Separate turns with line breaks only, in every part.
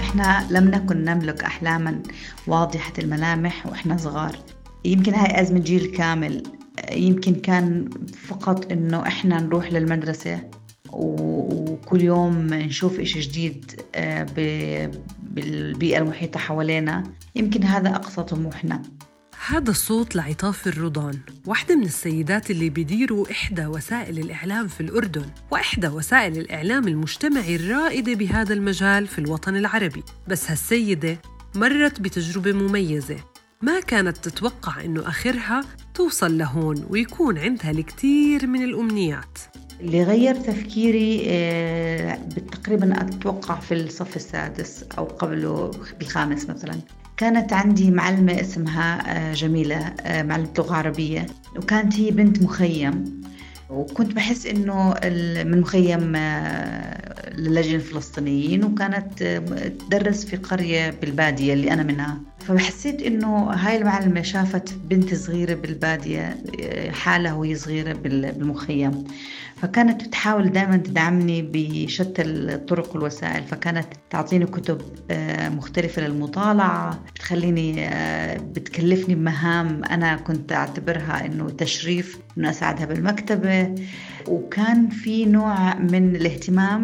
إحنا لم نكن نملك أحلاما واضحة الملامح وإحنا صغار. يمكن هاي أزمة جيل كامل. يمكن كان فقط إنه إحنا نروح للمدرسة وكل يوم نشوف إشي جديد بالبيئة المحيطة حوالينا. يمكن هذا أقصى طموحنا.
هذا الصوت لعطاف الرضان، واحدة من السيدات اللي بيديروا إحدى وسائل الإعلام في الأردن، وإحدى وسائل الإعلام المجتمعي الرائدة بهذا المجال في الوطن العربي. بس هالسيدة مرت بتجربة مميزة، ما كانت تتوقع إنه آخرها توصل لهون ويكون عندها الكثير من الأمنيات.
اللي غير تفكيري تقريبا أتوقع في الصف السادس أو قبله بالخامس مثلا. كانت عندي معلمة اسمها جميلة، معلمة لغة عربية، وكانت هي بنت مخيم، وكنت بحس إنه من مخيم للاجئين الفلسطينيين، وكانت تدرس في قرية بالبادية اللي أنا منها. فحسيت إنه هاي المعلمة شافت بنت صغيرة بالبادية حالها وهي صغيرة بالمخيم، فكانت تحاول دائما تدعمني بشتى الطرق والوسائل. فكانت تعطيني كتب مختلفة للمطالعة، بتكلفني بمهام أنا كنت أعتبرها إنه تشريف إنه أساعدها بالمكتبة. وكان في نوع من الاهتمام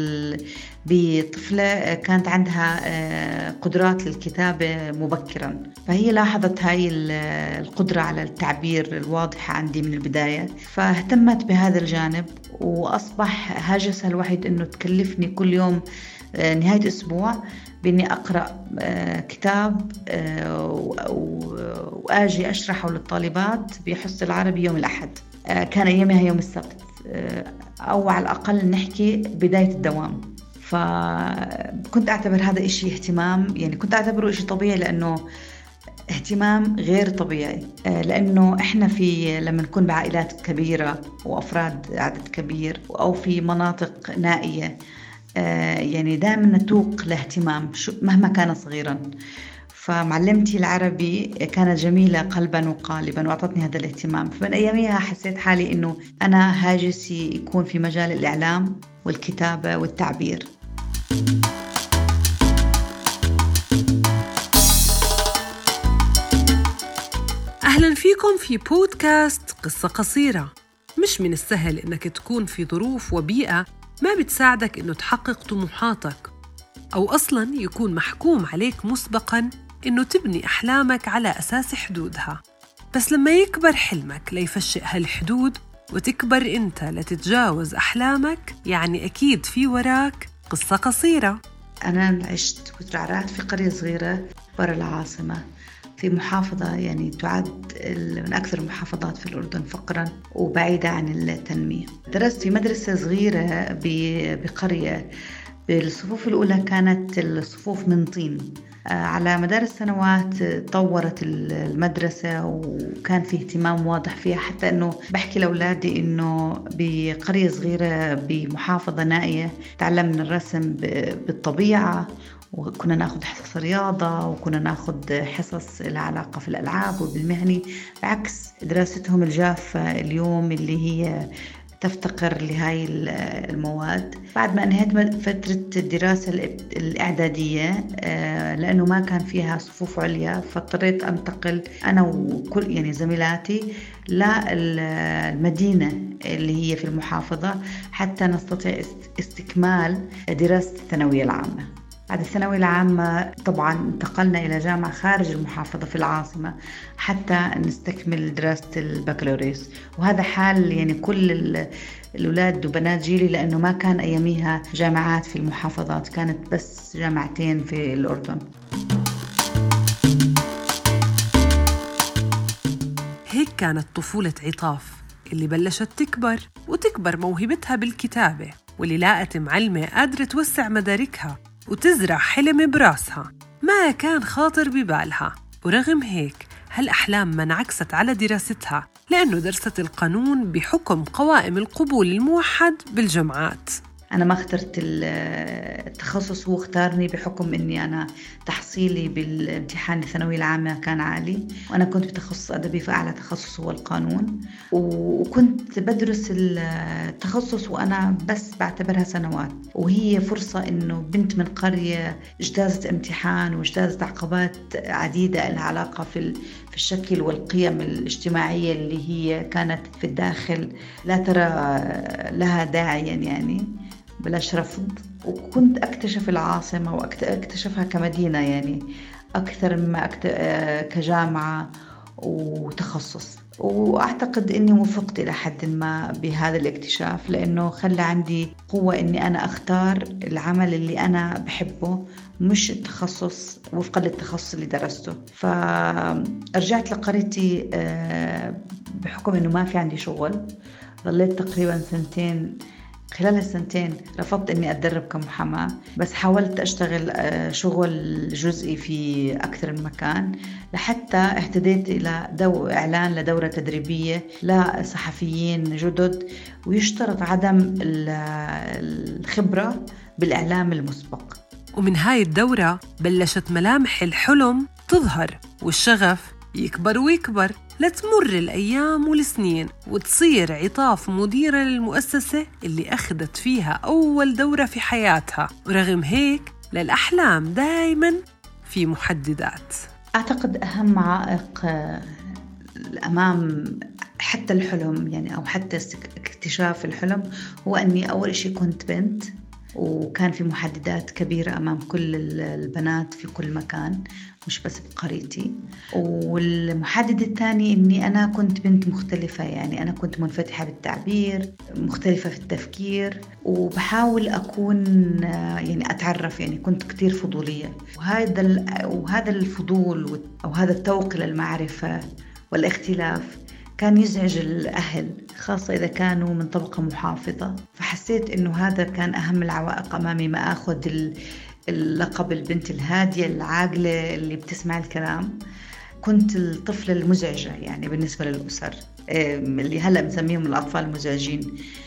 بطفلة كانت عندها قدرات للكتابة مبكراً، فهي لاحظت هاي القدرة على التعبير الواضحة عندي من البداية، فاهتمت بهذا الجانب. وأصبح هاجسها الوحيد إنه تكلفني كل يوم نهاية أسبوع بإني أقرأ كتاب وآجي أشرحه للطالبات بحصة العربي يوم الأحد. كان أيامها يوم السبت، أو على الأقل نحكي بداية الدوام. فكنت أعتبر هذا إشي اهتمام، يعني كنت أعتبره إشي طبيعي، لأنه اهتمام غير طبيعي. لأنه إحنا لما نكون بعائلات كبيرة وأفراد عدد كبير أو في مناطق نائية، يعني دائما نتوق لاهتمام مهما كان صغيرا. فمعلمتي العربي كانت جميلة قلبا وقالبا وأعطتني هذا الاهتمام. فمن أيامها حسيت حالي إنه أنا هاجسي يكون في مجال الإعلام والكتابة والتعبير.
أهلا فيكم في بودكاست قصة قصيرة. مش من السهل إنك تكون في ظروف وبيئة ما بتساعدك إنه تحقق طموحاتك، أو أصلاً يكون محكوم عليك مسبقاً إنه تبني أحلامك على أساس حدودها. بس لما يكبر حلمك ليفشئ هالحدود وتكبر أنت لتتجاوز أحلامك، يعني أكيد في وراك قصة قصيرة.
أنا عشت وترعرعت في قرية صغيرة برا العاصمة، في محافظة يعني تعد من أكثر المحافظات في الأردن فقراً وبعيدة عن التنمية. درست في مدرسة صغيرة بقرية. بالصفوف الأولى كانت الصفوف من طين. على مدار السنوات طورت المدرسة وكان في اهتمام واضح فيها، حتى أنه بحكي لأولادي أنه بقرية صغيرة بمحافظة نائية تعلمنا الرسم بالطبيعة، وكنا ناخد حصص رياضة، وكنا ناخد حصص لها علاقة في الألعاب وبالمهني، بعكس دراستهم الجافة اليوم اللي هي تفتقر لهاي المواد. بعد ما انهيت فترة الدراسة الإعدادية، لأنه ما كان فيها صفوف عليا، فاضطريت أنتقل أنا وكل يعني زميلاتي للمدينة اللي هي في المحافظة حتى نستطيع استكمال دراسة الثانوية العامة. بعد الثانوية العامة طبعاً انتقلنا إلى جامعة خارج المحافظة في العاصمة حتى نستكمل دراسة البكالوريوس. وهذا حال يعني كل الأولاد وبنات جيلي، لأنه ما كان أياميها جامعات في المحافظات، كانت بس جامعتين في الأردن.
هيك كانت طفولة عطاف اللي بلشت تكبر موهبتها بالكتابة، واللي لاقت معلمة قادرة توسع مداركها وتزرع حلم براسها ما كان خاطر ببالها. ورغم هيك هالأحلام ما انعكست على دراستها، لأنه درست القانون بحكم قوائم القبول الموحد بالجامعات.
أنا ما اخترت التخصص، هو اختارني بحكم أني أنا تحصيلي بالامتحان الثانوي العامة كان عالي، وأنا كنت بتخصص أدبي، فأعلى تخصص هو القانون. وكنت بدرس التخصص وأنا بس بعتبرها سنوات، وهي فرصة أنه بنت من قرية اجتازت امتحان واجتازت عقبات عديدة لها علاقة في الشكل والقيم الاجتماعية اللي هي كانت في الداخل لا ترى لها داعيا، يعني بلاش رفض. وكنت أكتشف العاصمة وأكتشفها كمدينة يعني أكثر مما كجامعة وتخصص. وأعتقد أني وفقت إلى حد ما بهذا الاكتشاف، لأنه خلى عندي قوة أني أنا أختار العمل اللي أنا بحبه، مش التخصص وفقا للتخصص اللي درسته. فرجعت لقريتي بحكم أنه ما في عندي شغل. ظليت تقريبا سنتين. خلال السنتين رفضت أني أتدرب كمحاماة، بس حاولت أشتغل شغل جزئي في أكثر من مكان، لحتى اهتديت إلى إعلان لدورة تدريبية لصحفيين جدد، ويشترط عدم الخبرة بالإعلام المسبق.
ومن هاي الدورة بلشت ملامح الحلم تظهر، والشغف يكبر ويكبر لتمر الأيام والسنين، وتصير عطاف مديرة للمؤسسة اللي أخذت فيها أول دورة في حياتها. ورغم هيك للأحلام دايماً في محددات.
أعتقد أهم عائق أمام حتى الحلم يعني أو حتى اكتشاف الحلم هو أني أول شيء كنت بنت، وكان في محددات كبيرة أمام كل البنات في كل مكان، مش بس بقريتي. والمحدد الثاني أني أنا كنت بنت مختلفة، يعني أنا كنت منفتحة بالتعبير، مختلفة في التفكير، وبحاول أكون يعني أتعرف، يعني كنت كتير فضولية. وهذا الفضول أو هذا التوق للمعرفة والاختلاف كان يزعج الأهل، خاصة إذا كانوا من طبقة محافظة. فحسيت إنه هذا كان أهم العوائق أمامي، ما أخذ اللقب البنت الهادية العاقلة اللي بتسمع الكلام. كنت الطفلة المزعجة يعني بالنسبة للأسر، اللي هلأ بنسميهم الأطفال المزعجين.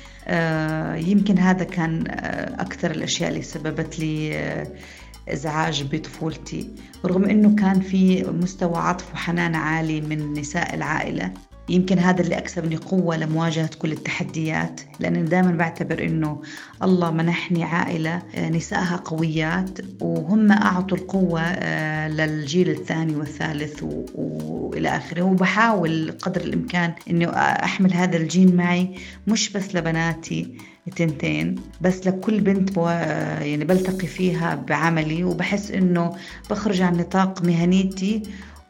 يمكن هذا كان أكثر الأشياء اللي سببت لي إزعاج بطفولتي، رغم أنه كان في مستوى عطف وحنان عالي من نساء العائلة. يمكن هذا اللي أكسبني قوة لمواجهة كل التحديات، لأنني دائما بعتبر أنه الله منحني عائلة نسائها قويات، وهم أعطوا القوة للجيل الثاني والثالث وإلى آخره. وبحاول قدر الإمكان أنه أحمل هذا الجين معي، مش بس لبناتي التنتين، بس لكل بنت يعني بلتقي فيها بعملي، وبحس أنه بخرج عن نطاق مهنيتي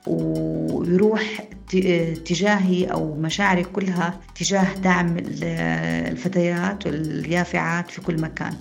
ويروح تجاهي أو مشاعري كلها تجاه دعم الفتيات واليافعات في كل مكان.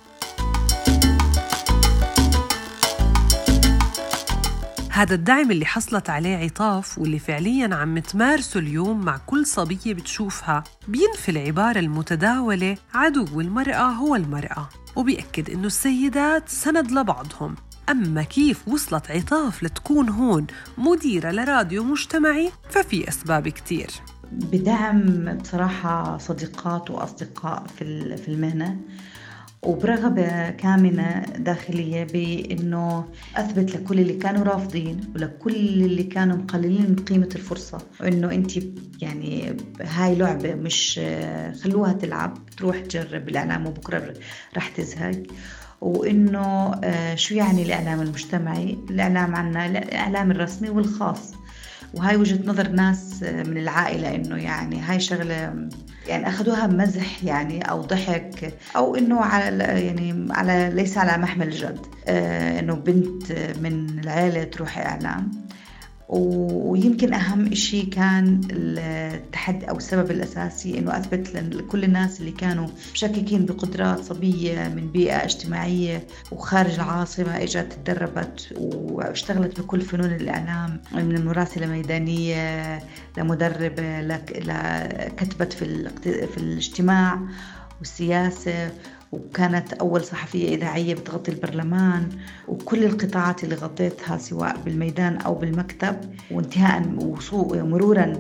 هذا الدعم اللي حصلت عليه عطاف واللي فعلياً عم تمارسه اليوم مع كل صبية بتشوفها بينفي العبارة المتداولة عدو المرأة هو المرأة، وبيأكد إنه السيدات سند لبعضهم. أما كيف وصلت عطاف لتكون هون مديرة لراديو مجتمعي ففي أسباب كتير.
بدعم بصراحة صديقات وأصدقاء في المهنة، وبرغبة كامنة داخلية بأنه أثبت لكل اللي كانوا رافضين ولكل اللي كانوا مقللين من قيمة الفرصة، وأنه أنت يعني هاي لعبة، مش خلوها تلعب، تروح تجرب الإعلام وبكرة رح تزهق. وإنه شو يعني الإعلام المجتمعي؟ الإعلام عنا الإعلام الرسمي والخاص. وهاي وجهة نظر ناس من العائلة، إنه يعني هاي شغلة يعني أخذوها مزح يعني أو ضحك، أو إنه على ليس على محمل الجد، إنه بنت من العائلة تروح إعلام. ويمكن أهم إشي كان التحدي أو السبب الأساسي إنه أثبت لكل الناس اللي كانوا مشككين بقدرات صبية من بيئة اجتماعية وخارج العاصمة اجت تدربت واشتغلت بكل فنون الإعلام، من مراسلة ميدانية لمدربة كتبت في الاجتماع والسياسة، وكانت أول صحفية إذاعية بتغطي البرلمان، وكل القطاعات اللي غطيتها سواء بالميدان أو بالمكتب، وانتهاء مرورا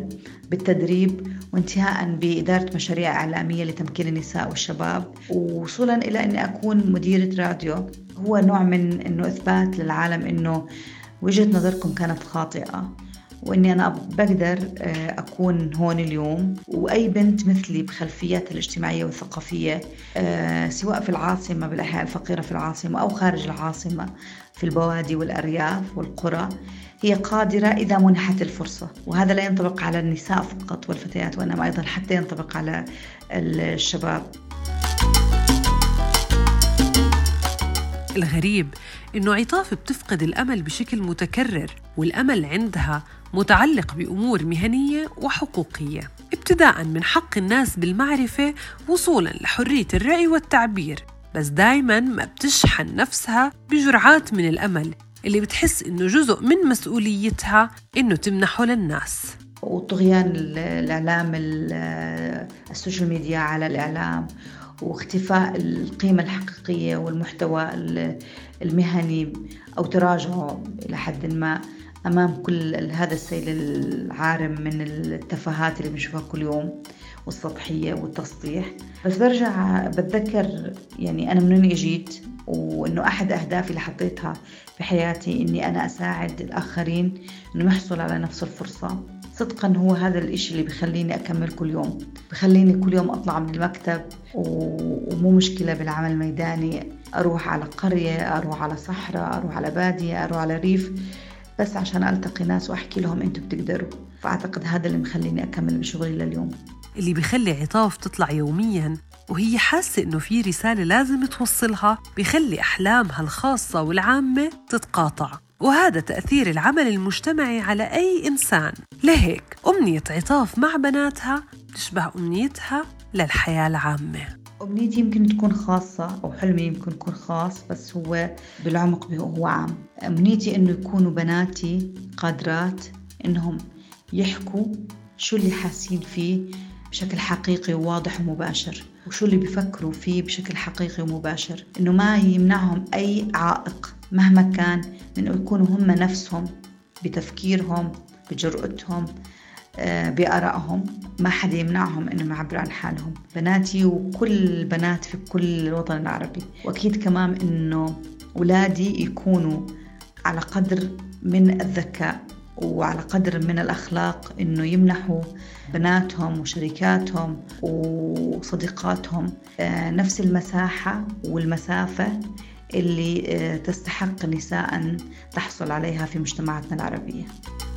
بالتدريب، وانتهاء بإدارة مشاريع إعلامية لتمكين النساء والشباب، ووصولا إلى أني أكون مديرة راديو. هو نوع من أنه إثبات للعالم أنه وجهة نظركم كانت خاطئة، وإني أنا بقدر أكون هون اليوم، وأي بنت مثلي بخلفياتها الاجتماعية والثقافية سواء في العاصمة بالأحياء الفقيرة في العاصمة أو خارج العاصمة في البوادي والأرياف والقرى، هي قادرة إذا منحت الفرصة. وهذا لا ينطبق على النساء فقط والفتيات، وإنما أيضا حتى ينطبق على الشباب.
الغريب إنه عطاف بتفقد الأمل بشكل متكرر، والأمل عندها متعلق بأمور مهنية وحقوقية، ابتداءً من حق الناس بالمعرفة وصولاً لحرية الرأي والتعبير، بس دايماً ما بتشحن نفسها بجرعات من الأمل اللي بتحس إنه جزء من مسؤوليتها إنه تمنحه للناس.
وطغيان الإعلام، السوشيال ميديا على الإعلام، واختفاء القيمة الحقيقية والمحتوى المهني أو تراجعه إلى حد ما أمام كل هذا السيل العارم من التفاهات اللي بنشوفها كل يوم والسطحية والتسطيح. بس برجع بتذكر يعني أنا من وين جيت، وإنه أحد أهدافي اللي حطيتها في حياتي إني أنا أساعد الآخرين إنه يحصل على نفس الفرصة. صدقاً هو هذا الإشي اللي بخليني أكمل كل يوم، بخليني كل يوم أطلع من المكتب ومو مشكلة بالعمل الميداني، أروح على قرية، أروح على صحراء، أروح على بادية، أروح على ريف، بس عشان ألتقي ناس وأحكي لهم أنتوا بتقدروا. فأعتقد هذا اللي مخليني أكمل بشغلي لليوم،
اللي بيخلي عطاف تطلع يومياً وهي حاسة إنه في رسالة لازم توصلها، بيخلي أحلامها الخاصة والعامة تتقاطع. وهذا تأثير العمل المجتمعي على أي إنسان. لهيك أمنية عطاف مع بناتها تشبه أمنيتها للحياة العامة.
أمنيتي يمكن تكون خاصة أو حلمي يمكن يكون خاص، بس هو بالعمق هو عام. أمنيتي إنه يكونوا بناتي قادرات إنهم يحكوا شو اللي حاسين فيه بشكل حقيقي وواضح ومباشر، وشو اللي بيفكروا فيه بشكل حقيقي ومباشر، إنه ما يمنعهم أي عائق مهما كان من أن يكونوا هم نفسهم بتفكيرهم، بجرأتهم، بآرائهم. ما حدا يمنعهم إنهم يعبروا عن حالهم. بناتي وكل البنات في كل الوطن العربي، وأكيد كمان إنه أولادي يكونوا على قدر من الذكاء وعلى قدر من الأخلاق إنه يمنحوا بناتهم وشريكاتهم وصديقاتهم نفس المساحة والمسافة اللي تستحق النساء أن تحصل عليها في مجتمعاتنا العربية.